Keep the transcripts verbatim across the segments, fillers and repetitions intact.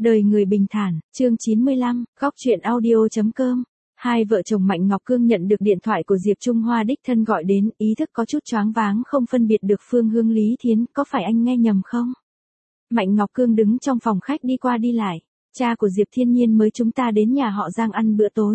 Đời người bình thản, chương chín mươi lăm, góc truyện audio.com. Hai vợ chồng Mạnh Ngọc Cương nhận được điện thoại của Diệp Trung Hoa đích thân gọi đến, ý thức có chút choáng váng không phân biệt được phương hướng Lý Thiến, có phải anh nghe nhầm không? Mạnh Ngọc Cương đứng trong phòng khách đi qua đi lại, cha của Diệp Thiên Nhiên mới chúng ta đến nhà họ Giang ăn bữa tối.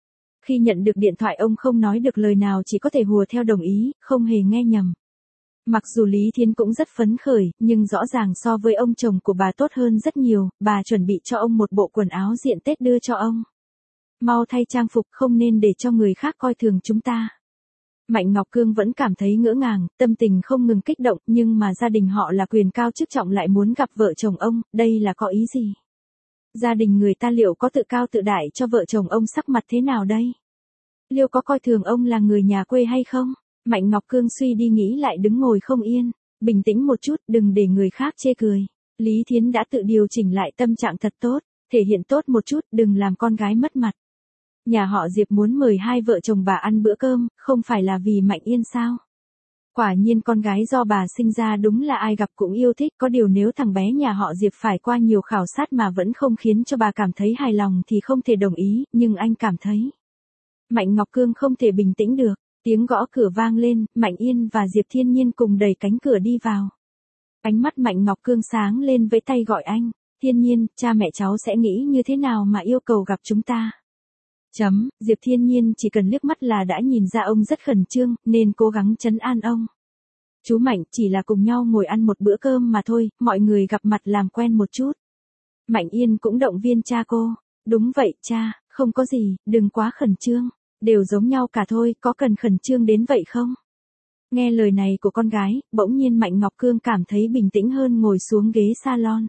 Khi nhận được điện thoại ông không nói được lời nào, chỉ có thể hùa theo đồng ý, không hề nghe nhầm. Mặc dù Lý Thiến cũng rất phấn khởi, nhưng rõ ràng so với ông chồng của bà tốt hơn rất nhiều, bà chuẩn bị cho ông một bộ quần áo diện Tết đưa cho ông. Mau thay trang phục, không nên để cho người khác coi thường chúng ta. Mạnh Ngọc Cương vẫn cảm thấy ngỡ ngàng, tâm tình không ngừng kích động, nhưng mà gia đình họ là quyền cao chức trọng lại muốn gặp vợ chồng ông, đây là có ý gì? Gia đình người ta liệu có tự cao tự đại cho vợ chồng ông sắc mặt thế nào đây? Liệu có coi thường ông là người nhà quê hay không? Mạnh Ngọc Cương suy đi nghĩ lại đứng ngồi không yên, bình tĩnh một chút, đừng để người khác chê cười. Lý Thiến đã tự điều chỉnh lại tâm trạng thật tốt, thể hiện tốt một chút, đừng làm con gái mất mặt. Nhà họ Diệp muốn mời hai vợ chồng bà ăn bữa cơm, không phải là vì Mạnh Yên sao? Quả nhiên con gái do bà sinh ra đúng là ai gặp cũng yêu thích, có điều nếu thằng bé nhà họ Diệp phải qua nhiều khảo sát mà vẫn không khiến cho bà cảm thấy hài lòng thì không thể đồng ý, nhưng anh cảm thấy. Mạnh Ngọc Cương không thể bình tĩnh được. Tiếng gõ cửa vang lên, Mạnh Yên và Diệp Thiên Nhiên cùng đẩy cánh cửa đi vào. Ánh mắt Mạnh Ngọc Cương sáng lên với tay gọi anh, Thiên Nhiên, cha mẹ cháu sẽ nghĩ như thế nào mà yêu cầu gặp chúng ta. Chấm, Diệp Thiên Nhiên chỉ cần liếc mắt là đã nhìn ra ông rất khẩn trương, nên cố gắng trấn an ông. Chú Mạnh, chỉ là cùng nhau ngồi ăn một bữa cơm mà thôi, mọi người gặp mặt làm quen một chút. Mạnh Yên cũng động viên cha cô, đúng vậy cha, không có gì, đừng quá khẩn trương. Đều giống nhau cả thôi, có cần khẩn trương đến vậy không? Nghe lời này của con gái, bỗng nhiên Mạnh Ngọc Cương cảm thấy bình tĩnh hơn, ngồi xuống ghế salon.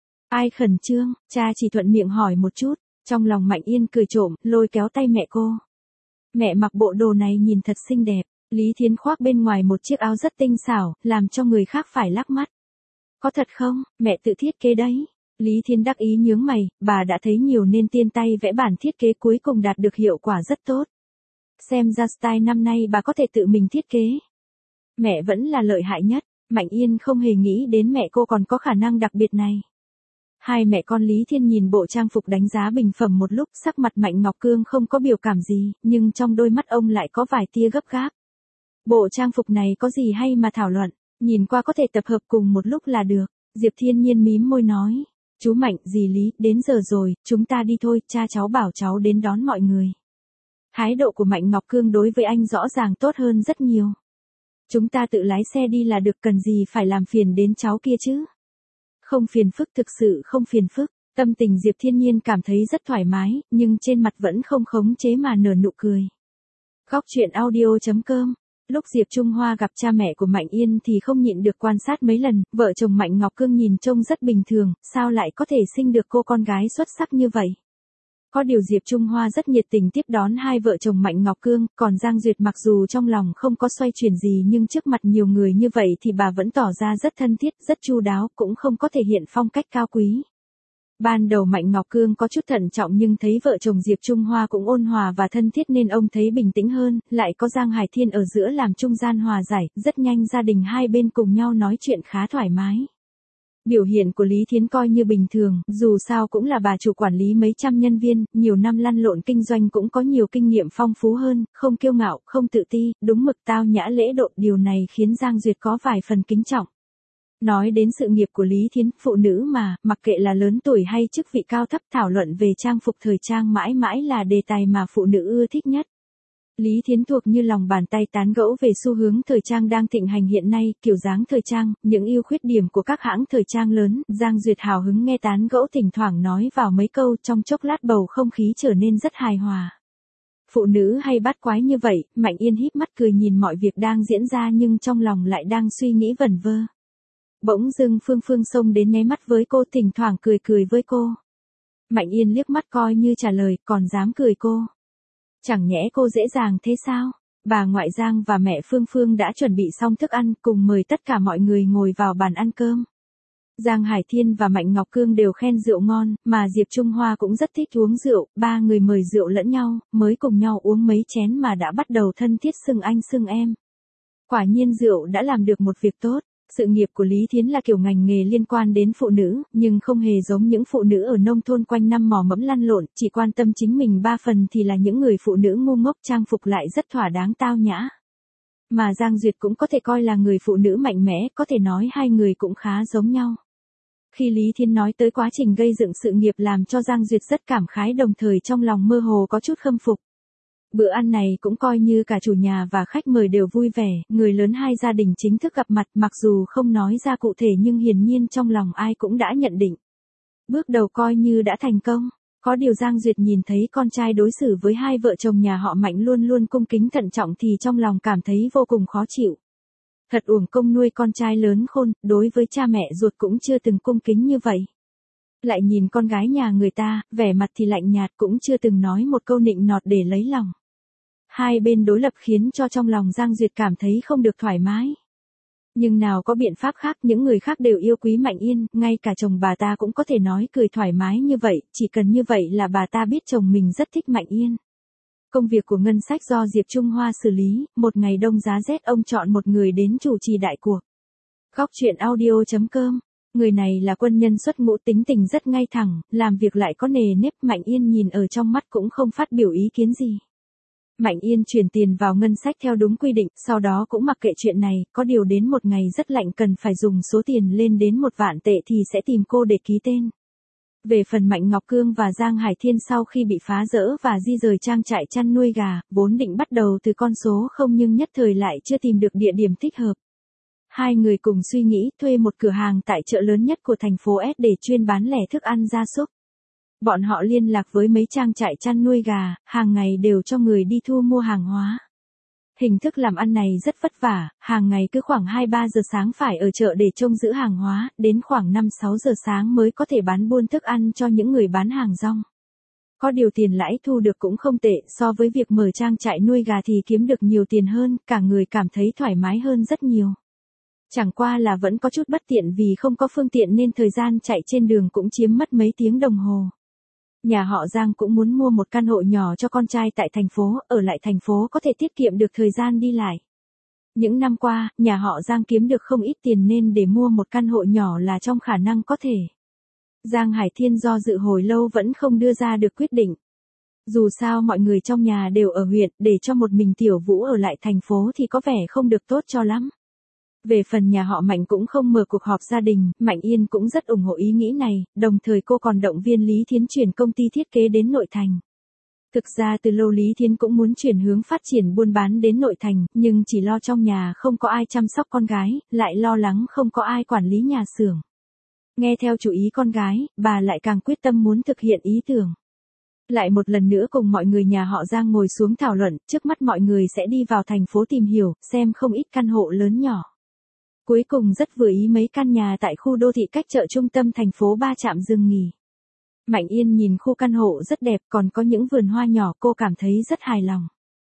Ai khẩn trương, cha chỉ thuận miệng hỏi một chút, trong lòng Mạnh Yên cười trộm, lôi kéo tay mẹ cô. Mẹ mặc bộ đồ này nhìn thật xinh đẹp, Lý Thiến khoác bên ngoài một chiếc áo rất tinh xảo, làm cho người khác phải lắc mắt. Có thật không, mẹ tự thiết kế đấy. Lý Thiến đắc ý nhướng mày, bà đã thấy nhiều nên tiên tay vẽ bản thiết kế cuối cùng đạt được hiệu quả rất tốt. Xem ra style năm nay bà có thể tự mình thiết kế. Mẹ vẫn là lợi hại nhất, Mạnh Yên không hề nghĩ đến mẹ cô còn có khả năng đặc biệt này. Hai mẹ con Lý Thiên nhìn bộ trang phục đánh giá bình phẩm một lúc, sắc mặt Mạnh Ngọc Cương không có biểu cảm gì, nhưng trong đôi mắt ông lại có vài tia gấp gáp. Bộ trang phục này có gì hay mà thảo luận, nhìn qua có thể tập hợp cùng một lúc là được. Diệp Thiên Nhiên mím môi nói, chú Mạnh, dì Lý, đến giờ rồi, chúng ta đi thôi, cha cháu bảo cháu đến đón mọi người. Thái độ của Mạnh Ngọc Cương đối với anh rõ ràng tốt hơn rất nhiều. Chúng ta tự lái xe đi là được, cần gì phải làm phiền đến cháu kia chứ? Không phiền phức, thực sự không phiền phức. Tâm tình Diệp Thiên Nhiên cảm thấy rất thoải mái, nhưng trên mặt vẫn không khống chế mà nở nụ cười. Góc truyện audio.com. Lúc Diệp Trung Hoa gặp cha mẹ của Mạnh Yên thì không nhịn được quan sát mấy lần, vợ chồng Mạnh Ngọc Cương nhìn trông rất bình thường, sao lại có thể sinh được cô con gái xuất sắc như vậy? Có điều Diệp Trung Hoa rất nhiệt tình tiếp đón hai vợ chồng Mạnh Ngọc Cương, còn Giang Duyệt mặc dù trong lòng không có xoay chuyển gì nhưng trước mặt nhiều người như vậy thì bà vẫn tỏ ra rất thân thiết, rất chu đáo, cũng không có thể hiện phong cách cao quý. Ban đầu Mạnh Ngọc Cương có chút thận trọng nhưng thấy vợ chồng Diệp Trung Hoa cũng ôn hòa và thân thiết nên ông thấy bình tĩnh hơn, lại có Giang Hải Thiên ở giữa làm trung gian hòa giải, rất nhanh gia đình hai bên cùng nhau nói chuyện khá thoải mái. Biểu hiện của Lý Thiến coi như bình thường, dù sao cũng là bà chủ quản lý mấy trăm nhân viên, nhiều năm lăn lộn kinh doanh cũng có nhiều kinh nghiệm phong phú hơn, không kiêu ngạo, không tự ti, đúng mực tao nhã lễ độ, điều này khiến Giang Duyệt có vài phần kính trọng. Nói đến sự nghiệp của Lý Thiến, phụ nữ mà, mặc kệ là lớn tuổi hay chức vị cao thấp, thảo luận về trang phục thời trang mãi mãi là đề tài mà phụ nữ ưa thích nhất. Lý Thiến thuộc như lòng bàn tay tán gẫu về xu hướng thời trang đang thịnh hành hiện nay, kiểu dáng thời trang, những ưu khuyết điểm của các hãng thời trang lớn, Giang Duyệt hào hứng nghe tán gẫu, thỉnh thoảng nói vào mấy câu, trong chốc lát bầu không khí trở nên rất hài hòa. Phụ nữ hay bắt quái như vậy, Mạnh Yên híp mắt cười nhìn mọi việc đang diễn ra nhưng trong lòng lại đang suy nghĩ vẩn vơ. Bỗng dưng Phương Phương xông đến nháy mắt với cô, thỉnh thoảng cười cười với cô. Mạnh Yên liếc mắt coi như trả lời, còn dám cười cô. Chẳng nhẽ cô dễ dàng thế sao? Bà ngoại Giang và mẹ Phương Phương đã chuẩn bị xong thức ăn, cùng mời tất cả mọi người ngồi vào bàn ăn cơm. Giang Hải Thiên và Mạnh Ngọc Cương đều khen rượu ngon, mà Diệp Trung Hoa cũng rất thích uống rượu, ba người mời rượu lẫn nhau, mới cùng nhau uống mấy chén mà đã bắt đầu thân thiết xưng anh xưng em. Quả nhiên rượu đã làm được một việc tốt. Sự nghiệp của Lý Thiến là kiểu ngành nghề liên quan đến phụ nữ, nhưng không hề giống những phụ nữ ở nông thôn quanh năm mò mẫm lăn lộn, chỉ quan tâm chính mình ba phần thì là những người phụ nữ ngu ngốc trang phục lại rất thỏa đáng tao nhã. Mà Giang Duyệt cũng có thể coi là người phụ nữ mạnh mẽ, có thể nói hai người cũng khá giống nhau. Khi Lý Thiến nói tới quá trình gây dựng sự nghiệp làm cho Giang Duyệt rất cảm khái, đồng thời trong lòng mơ hồ có chút khâm phục. Bữa ăn này cũng coi như cả chủ nhà và khách mời đều vui vẻ, người lớn hai gia đình chính thức gặp mặt, mặc dù không nói ra cụ thể nhưng hiển nhiên trong lòng ai cũng đã nhận định. Bước đầu coi như đã thành công, có điều Giang Duyệt nhìn thấy con trai đối xử với hai vợ chồng nhà họ Mạnh luôn luôn cung kính thận trọng thì trong lòng cảm thấy vô cùng khó chịu. Thật uổng công nuôi con trai lớn khôn, đối với cha mẹ ruột cũng chưa từng cung kính như vậy. Lại nhìn con gái nhà người ta, vẻ mặt thì lạnh nhạt, cũng chưa từng nói một câu nịnh nọt để lấy lòng. Hai bên đối lập khiến cho trong lòng Giang Duyệt cảm thấy không được thoải mái. Nhưng nào có biện pháp khác, những người khác đều yêu quý Mạnh Yên, ngay cả chồng bà ta cũng có thể nói cười thoải mái như vậy, chỉ cần như vậy là bà ta biết chồng mình rất thích Mạnh Yên. Công việc của ngân sách do Diệp Trung Hoa xử lý, một ngày đông giá rét ông chọn một người đến chủ trì đại cuộc. Góc truyện audio chấm com. Người này là quân nhân xuất ngũ, tính tình rất ngay thẳng, làm việc lại có nề nếp, Mạnh Yên nhìn ở trong mắt cũng không phát biểu ý kiến gì. Mạnh Yên chuyển tiền vào ngân sách theo đúng quy định, sau đó cũng mặc kệ chuyện này, có điều đến một ngày rất lạnh cần phải dùng số tiền lên đến một vạn tệ thì sẽ tìm cô để ký tên. Về phần Mạnh Ngọc Cương và Giang Hải Thiên, sau khi bị phá rỡ và di rời trang trại chăn nuôi gà, vốn định bắt đầu từ con số không nhưng nhất thời lại chưa tìm được địa điểm thích hợp. Hai người cùng suy nghĩ thuê một cửa hàng tại chợ lớn nhất của thành phố S để chuyên bán lẻ thức ăn gia súc. Bọn họ liên lạc với mấy trang trại chăn nuôi gà, hàng ngày đều cho người đi thu mua hàng hóa. Hình thức làm ăn này rất vất vả, hàng ngày cứ khoảng hai ba giờ sáng phải ở chợ để trông giữ hàng hóa, đến khoảng năm sáu giờ sáng mới có thể bán buôn thức ăn cho những người bán hàng rong. Có điều tiền lãi thu được cũng không tệ, so với việc mở trang trại nuôi gà thì kiếm được nhiều tiền hơn, cả người cảm thấy thoải mái hơn rất nhiều. Chẳng qua là vẫn có chút bất tiện vì không có phương tiện nên thời gian chạy trên đường cũng chiếm mất mấy tiếng đồng hồ. Nhà họ Giang cũng muốn mua một căn hộ nhỏ cho con trai tại thành phố, ở lại thành phố có thể tiết kiệm được thời gian đi lại. Những năm qua, nhà họ Giang kiếm được không ít tiền nên để mua một căn hộ nhỏ là trong khả năng có thể. Giang Hải Thiên do dự hồi lâu vẫn không đưa ra được quyết định. Dù sao mọi người trong nhà đều ở huyện, để cho một mình Tiểu Vũ ở lại thành phố thì có vẻ không được tốt cho lắm. Về phần nhà họ Mạnh cũng không mở cuộc họp gia đình, Mạnh Yên cũng rất ủng hộ ý nghĩ này, đồng thời cô còn động viên Lý Thiến chuyển công ty thiết kế đến nội thành. Thực ra từ lâu Lý Thiến cũng muốn chuyển hướng phát triển buôn bán đến nội thành, nhưng chỉ lo trong nhà không có ai chăm sóc con gái, lại lo lắng không có ai quản lý nhà xưởng. Nghe theo chủ ý con gái, bà lại càng quyết tâm muốn thực hiện ý tưởng. Lại một lần nữa cùng mọi người nhà họ Giang ngồi xuống thảo luận, trước mắt mọi người sẽ đi vào thành phố tìm hiểu, xem không ít căn hộ lớn nhỏ. Cuối cùng rất vừa ý mấy căn nhà tại khu đô thị cách chợ trung tâm thành phố ba trạm dừng nghỉ. Mạnh Yên nhìn khu căn hộ rất đẹp, còn có những vườn hoa nhỏ, cô cảm thấy rất hài lòng.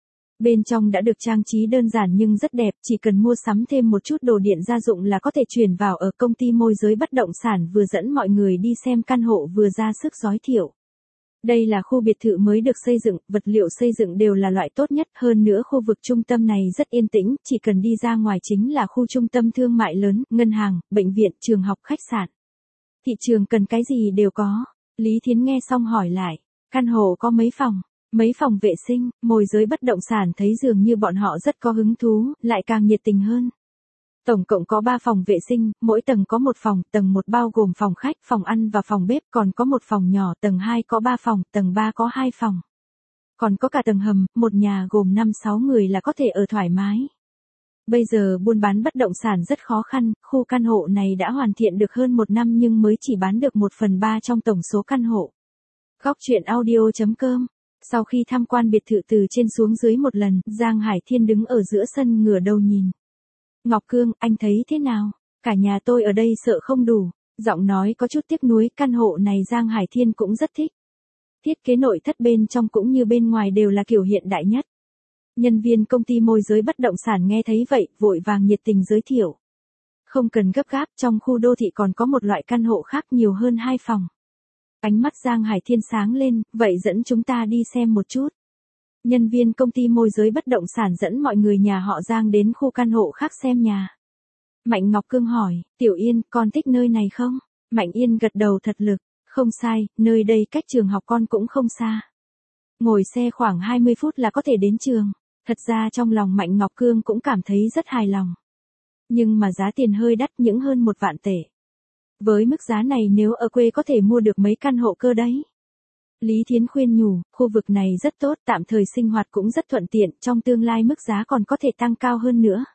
Bên trong đã được trang trí đơn giản nhưng rất đẹp, chỉ cần mua sắm thêm một chút đồ điện gia dụng là có thể chuyển vào ở. Công ty môi giới bất động sản vừa dẫn mọi người đi xem căn hộ vừa ra sức giới thiệu. Đây là khu biệt thự mới được xây dựng, vật liệu xây dựng đều là loại tốt nhất, hơn nữa khu vực trung tâm này rất yên tĩnh, chỉ cần đi ra ngoài chính là khu trung tâm thương mại lớn, ngân hàng, bệnh viện, trường học, khách sạn. Thị trường cần cái gì đều có. Lý Thiến nghe xong hỏi lại, căn hộ có mấy phòng, mấy phòng vệ sinh, môi giới bất động sản thấy dường như bọn họ rất có hứng thú, lại càng nhiệt tình hơn. Tổng cộng có ba phòng vệ sinh, mỗi tầng có một phòng, tầng một bao gồm phòng khách, phòng ăn và phòng bếp, còn có một phòng nhỏ, tầng hai có ba phòng, tầng ba có hai phòng. Còn có cả tầng hầm, một nhà gồm năm sáu người là có thể ở thoải mái. Bây giờ buôn bán bất động sản rất khó khăn, khu căn hộ này đã hoàn thiện được hơn một năm nhưng mới chỉ bán được một phần ba trong tổng số căn hộ. Góc truyện audio chấm com. Sau khi tham quan biệt thự từ trên xuống dưới một lần, Giang Hải Thiên đứng ở giữa sân ngửa đầu nhìn. Ngọc Cương, anh thấy thế nào? Cả nhà tôi ở đây sợ không đủ. Giọng nói có chút tiếc nuối, căn hộ này Giang Hải Thiên cũng rất thích. Thiết kế nội thất bên trong cũng như bên ngoài đều là kiểu hiện đại nhất. Nhân viên công ty môi giới bất động sản nghe thấy vậy, vội vàng nhiệt tình giới thiệu. Không cần gấp gáp, trong khu đô thị còn có một loại căn hộ khác nhiều hơn hai phòng. Ánh mắt Giang Hải Thiên sáng lên, vậy dẫn chúng ta đi xem một chút. Nhân viên công ty môi giới bất động sản dẫn mọi người nhà họ Giang đến khu căn hộ khác xem nhà. Mạnh Ngọc Cương hỏi, Tiểu Yên, con thích nơi này không? Mạnh Yên gật đầu thật lực, không sai, nơi đây cách trường học con cũng không xa. Ngồi xe khoảng hai mươi phút là có thể đến trường. Thật ra trong lòng Mạnh Ngọc Cương cũng cảm thấy rất hài lòng. Nhưng mà giá tiền hơi đắt, những hơn một vạn tệ. Với mức giá này nếu ở quê có thể mua được mấy căn hộ cơ đấy. Lý Thiến khuyên nhủ, khu vực này rất tốt, tạm thời sinh hoạt cũng rất thuận tiện, trong tương lai mức giá còn có thể tăng cao hơn nữa.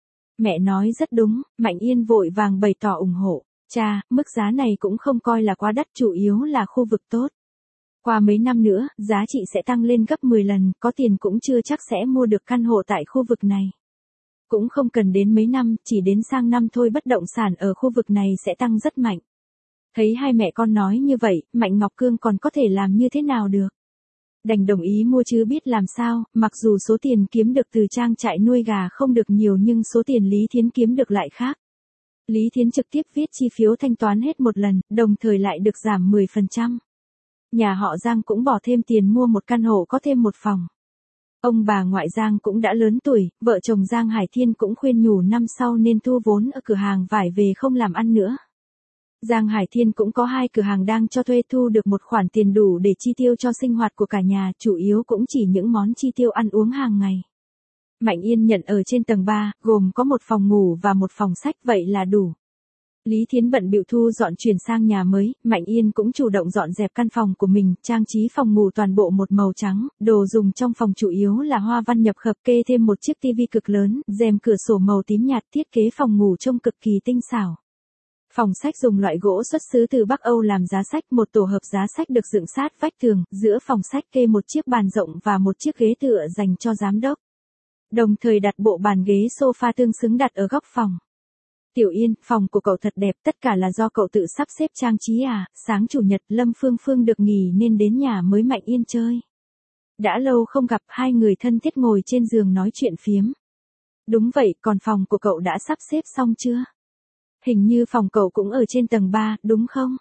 Mẹ nói rất đúng, Mạnh Yên vội vàng bày tỏ ủng hộ. Cha, mức giá này cũng không coi là quá đắt, chủ yếu là khu vực tốt. Qua mấy năm nữa, giá trị sẽ tăng lên gấp mười lần, có tiền cũng chưa chắc sẽ mua được căn hộ tại khu vực này. Cũng không cần đến mấy năm, chỉ đến sang năm thôi bất động sản ở khu vực này sẽ tăng rất mạnh. Thấy hai mẹ con nói như vậy, Mạnh Ngọc Cương còn có thể làm như thế nào được. Đành đồng ý mua chứ biết làm sao, mặc dù số tiền kiếm được từ trang trại nuôi gà không được nhiều nhưng số tiền Lý Thiến kiếm được lại khác. Lý Thiến trực tiếp viết chi phiếu thanh toán hết một lần, đồng thời lại được giảm mười phần trăm. Nhà họ Giang cũng bỏ thêm tiền mua một căn hộ có thêm một phòng. Ông bà ngoại Giang cũng đã lớn tuổi, vợ chồng Giang Hải Thiên cũng khuyên nhủ năm sau nên thu vốn ở cửa hàng vải về không làm ăn nữa. Giang Hải Thiên cũng có hai cửa hàng đang cho thuê, thu được một khoản tiền đủ để chi tiêu cho sinh hoạt của cả nhà, chủ yếu cũng chỉ những món chi tiêu ăn uống hàng ngày. Mạnh Yên nhận ở trên tầng ba, gồm có một phòng ngủ và một phòng sách, vậy là đủ. Lý Thiến bận bịu thu dọn chuyển sang nhà mới, Mạnh Yên cũng chủ động dọn dẹp căn phòng của mình, trang trí phòng ngủ toàn bộ một màu trắng, đồ dùng trong phòng chủ yếu là hoa văn nhập khập, kê thêm một chiếc tivi cực lớn, rèm cửa sổ màu tím nhạt, thiết kế phòng ngủ trông cực kỳ tinh xảo. Phòng sách dùng loại gỗ xuất xứ từ Bắc Âu làm giá sách, một tổ hợp giá sách được dựng sát vách tường, giữa phòng sách kê một chiếc bàn rộng và một chiếc ghế tựa dành cho giám đốc. Đồng thời đặt bộ bàn ghế sofa tương xứng đặt ở góc phòng. Tiểu Yên, phòng của cậu thật đẹp, tất cả là do cậu tự sắp xếp trang trí à? Sáng chủ nhật Lâm Phương Phương được nghỉ nên đến nhà mới Mạnh Yên chơi. Đã lâu không gặp, hai người thân thiết ngồi trên giường nói chuyện phiếm. Đúng vậy, còn phòng của cậu đã sắp xếp xong chưa? Hình như phòng cậu cũng ở trên tầng ba, đúng không?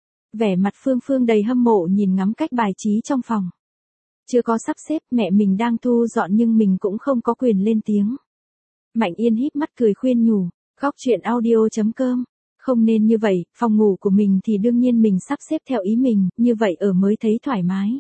Vẻ mặt Phương Phương đầy hâm mộ nhìn ngắm cách bài trí trong phòng. Chưa có sắp xếp, mẹ mình đang thu dọn nhưng mình cũng không có quyền lên tiếng. Mạnh Yên híp mắt cười khuyên nhủ, góc chuyện audio chấm com. Không nên như vậy, phòng ngủ của mình thì đương nhiên mình sắp xếp theo ý mình, như vậy ở mới thấy thoải mái.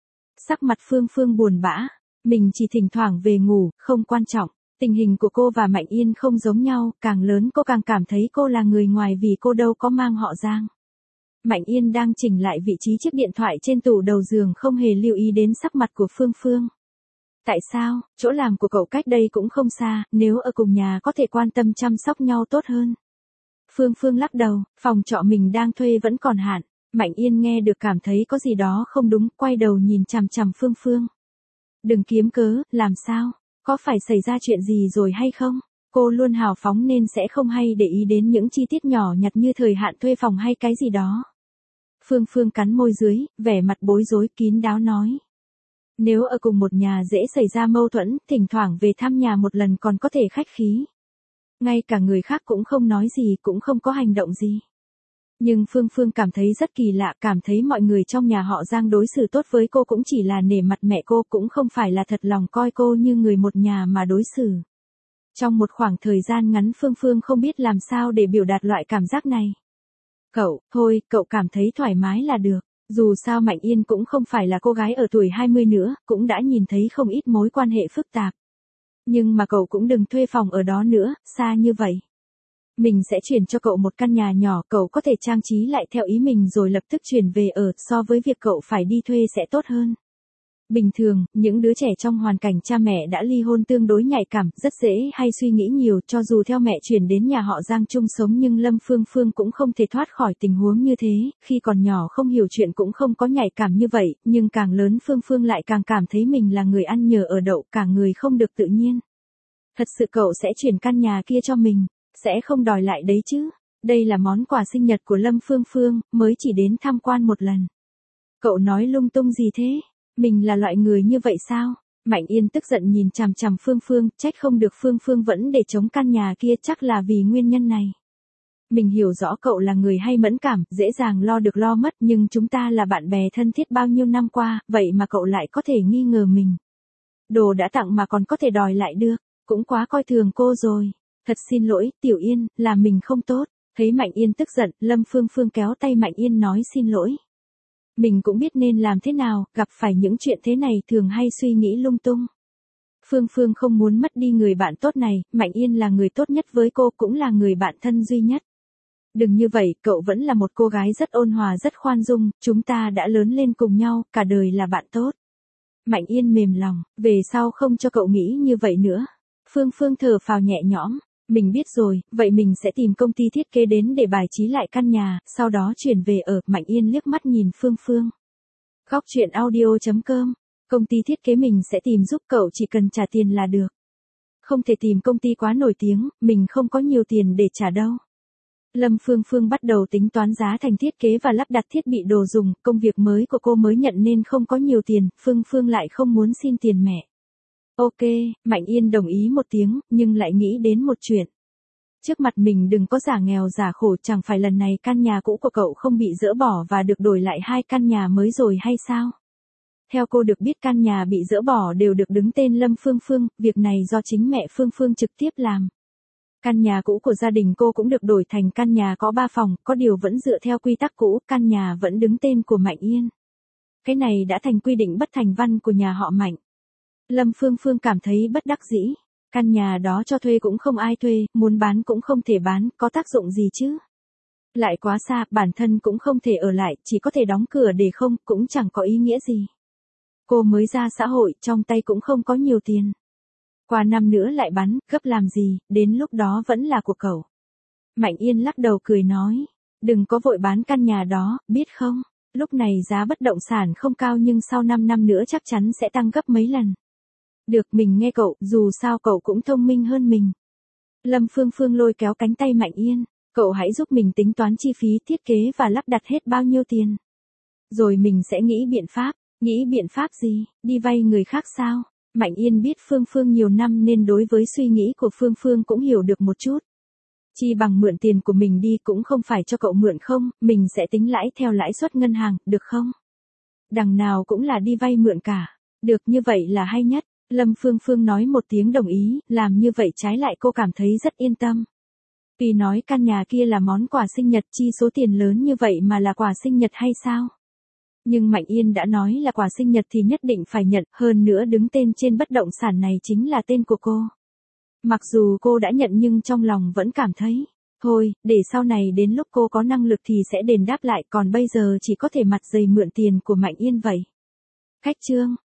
Sắc mặt Phương Phương buồn bã, mình chỉ thỉnh thoảng về ngủ, không quan trọng. Tình hình của cô và Mạnh Yên không giống nhau, càng lớn cô càng cảm thấy cô là người ngoài vì cô đâu có mang họ Giang. Mạnh Yên đang chỉnh lại vị trí chiếc điện thoại trên tủ đầu giường không hề lưu ý đến sắc mặt của Phương Phương. Tại sao, chỗ làm của cậu cách đây cũng không xa, nếu ở cùng nhà có thể quan tâm chăm sóc nhau tốt hơn. Phương Phương lắc đầu, phòng trọ mình đang thuê vẫn còn hạn. Mạnh Yên nghe được cảm thấy có gì đó không đúng, quay đầu nhìn chằm chằm Phương Phương. Đừng kiếm cớ, làm sao? Có phải xảy ra chuyện gì rồi hay không? Cô luôn hào phóng nên sẽ không hay để ý đến những chi tiết nhỏ nhặt như thời hạn thuê phòng hay cái gì đó. Phương Phương cắn môi dưới, vẻ mặt bối rối kín đáo nói. Nếu ở cùng một nhà dễ xảy ra mâu thuẫn, thỉnh thoảng về thăm nhà một lần còn có thể khách khí. Ngay cả người khác cũng không nói gì, cũng không có hành động gì. Nhưng Phương Phương cảm thấy rất kỳ lạ, cảm thấy mọi người trong nhà họ Giang đối xử tốt với cô cũng chỉ là nể mặt mẹ cô, cũng không phải là thật lòng coi cô như người một nhà mà đối xử. Trong một khoảng thời gian ngắn Phương Phương không biết làm sao để biểu đạt loại cảm giác này. Cậu, thôi, cậu cảm thấy thoải mái là được. Dù sao Mạnh Yên cũng không phải là cô gái ở tuổi hai mươi nữa, cũng đã nhìn thấy không ít mối quan hệ phức tạp. Nhưng mà cậu cũng đừng thuê phòng ở đó nữa, xa như vậy. Mình sẽ chuyển cho cậu một căn nhà nhỏ, cậu có thể trang trí lại theo ý mình rồi lập tức chuyển về ở, so với việc cậu phải đi thuê sẽ tốt hơn. Bình thường, những đứa trẻ trong hoàn cảnh cha mẹ đã ly hôn tương đối nhạy cảm, rất dễ hay suy nghĩ nhiều, cho dù theo mẹ chuyển đến nhà họ Giang chung sống nhưng Lâm Phương Phương cũng không thể thoát khỏi tình huống như thế, khi còn nhỏ không hiểu chuyện cũng không có nhạy cảm như vậy, nhưng càng lớn Phương Phương lại càng cảm thấy mình là người ăn nhờ ở đậu, cả người không được tự nhiên. Thật sự cậu sẽ chuyển căn nhà kia cho mình, sẽ không đòi lại đấy chứ, đây là món quà sinh nhật của Lâm Phương Phương, mới chỉ đến tham quan một lần. Cậu nói lung tung gì thế? Mình là loại người như vậy sao? Mạnh Yên tức giận nhìn chằm chằm Phương Phương, trách không được Phương Phương vẫn để chống căn nhà kia, chắc là vì nguyên nhân này. Mình hiểu rõ cậu là người hay mẫn cảm, dễ dàng lo được lo mất, nhưng chúng ta là bạn bè thân thiết bao nhiêu năm qua, vậy mà cậu lại có thể nghi ngờ mình. Đồ đã tặng mà còn có thể đòi lại được, cũng quá coi thường cô rồi. Thật xin lỗi, Tiểu Yên, là mình không tốt. Thấy Mạnh Yên tức giận, Lâm Phương Phương kéo tay Mạnh Yên nói xin lỗi. Mình cũng biết nên làm thế nào, gặp phải những chuyện thế này thường hay suy nghĩ lung tung. Phương Phương không muốn mất đi người bạn tốt này, Mạnh Yên là người tốt nhất với cô, cũng là người bạn thân duy nhất. Đừng như vậy, cậu vẫn là một cô gái rất ôn hòa rất khoan dung, chúng ta đã lớn lên cùng nhau, cả đời là bạn tốt. Mạnh Yên mềm lòng, về sau không cho cậu nghĩ như vậy nữa. Phương Phương thở phào nhẹ nhõm, mình biết rồi, vậy mình sẽ tìm công ty thiết kế đến để bài trí lại căn nhà, sau đó chuyển về ở. Mạnh Yên liếc mắt nhìn Phương Phương. Góc truyện audio chấm com, công ty thiết kế mình sẽ tìm giúp cậu, chỉ cần trả tiền là được. Không thể tìm công ty quá nổi tiếng, mình không có nhiều tiền để trả đâu. Lâm Phương Phương bắt đầu tính toán giá thành thiết kế và lắp đặt thiết bị đồ dùng, công việc mới của cô mới nhận nên không có nhiều tiền, Phương Phương lại không muốn xin tiền mẹ. Ok, Mạnh Yên đồng ý một tiếng, nhưng lại nghĩ đến một chuyện. Trước mặt mình đừng có giả nghèo giả khổ, chẳng phải lần này căn nhà cũ của cậu không bị dỡ bỏ và được đổi lại hai căn nhà mới rồi hay sao? Theo cô được biết căn nhà bị dỡ bỏ đều được đứng tên Lâm Phương Phương, việc này do chính mẹ Phương Phương trực tiếp làm. Căn nhà cũ của gia đình cô cũng được đổi thành căn nhà có ba phòng, có điều vẫn dựa theo quy tắc cũ, căn nhà vẫn đứng tên của Mạnh Yên. Cái này đã thành quy định bất thành văn của nhà họ Mạnh. Lâm Phương Phương cảm thấy bất đắc dĩ, căn nhà đó cho thuê cũng không ai thuê, muốn bán cũng không thể bán, có tác dụng gì chứ? Lại quá xa, bản thân cũng không thể ở lại, chỉ có thể đóng cửa để không, cũng chẳng có ý nghĩa gì. Cô mới ra xã hội, trong tay cũng không có nhiều tiền. Qua năm nữa lại bán, gấp làm gì, đến lúc đó vẫn là của cậu. Mạnh Yên lắc đầu cười nói, đừng có vội bán căn nhà đó, biết không? Lúc này giá bất động sản không cao nhưng sau năm năm nữa chắc chắn sẽ tăng gấp mấy lần. Được, mình nghe cậu, dù sao cậu cũng thông minh hơn mình. Lâm Phương Phương lôi kéo cánh tay Mạnh Yên, cậu hãy giúp mình tính toán chi phí thiết kế và lắp đặt hết bao nhiêu tiền. Rồi mình sẽ nghĩ biện pháp, nghĩ biện pháp gì, đi vay người khác sao? Mạnh Yên biết Phương Phương nhiều năm nên đối với suy nghĩ của Phương Phương cũng hiểu được một chút. Chi bằng mượn tiền của mình đi, cũng không phải cho cậu mượn không, mình sẽ tính lãi theo lãi suất ngân hàng, được không? Đằng nào cũng là đi vay mượn cả, được, như vậy là hay nhất. Lâm Phương Phương nói một tiếng đồng ý, làm như vậy trái lại cô cảm thấy rất yên tâm. Vì nói căn nhà kia là món quà sinh nhật, chi số tiền lớn như vậy mà là quà sinh nhật hay sao? Nhưng Mạnh Yên đã nói là quà sinh nhật thì nhất định phải nhận, hơn nữa đứng tên trên bất động sản này chính là tên của cô. Mặc dù cô đã nhận nhưng trong lòng vẫn cảm thấy, thôi, để sau này đến lúc cô có năng lực thì sẽ đền đáp lại, còn bây giờ chỉ có thể mặt dày mượn tiền của Mạnh Yên vậy. Khách trương.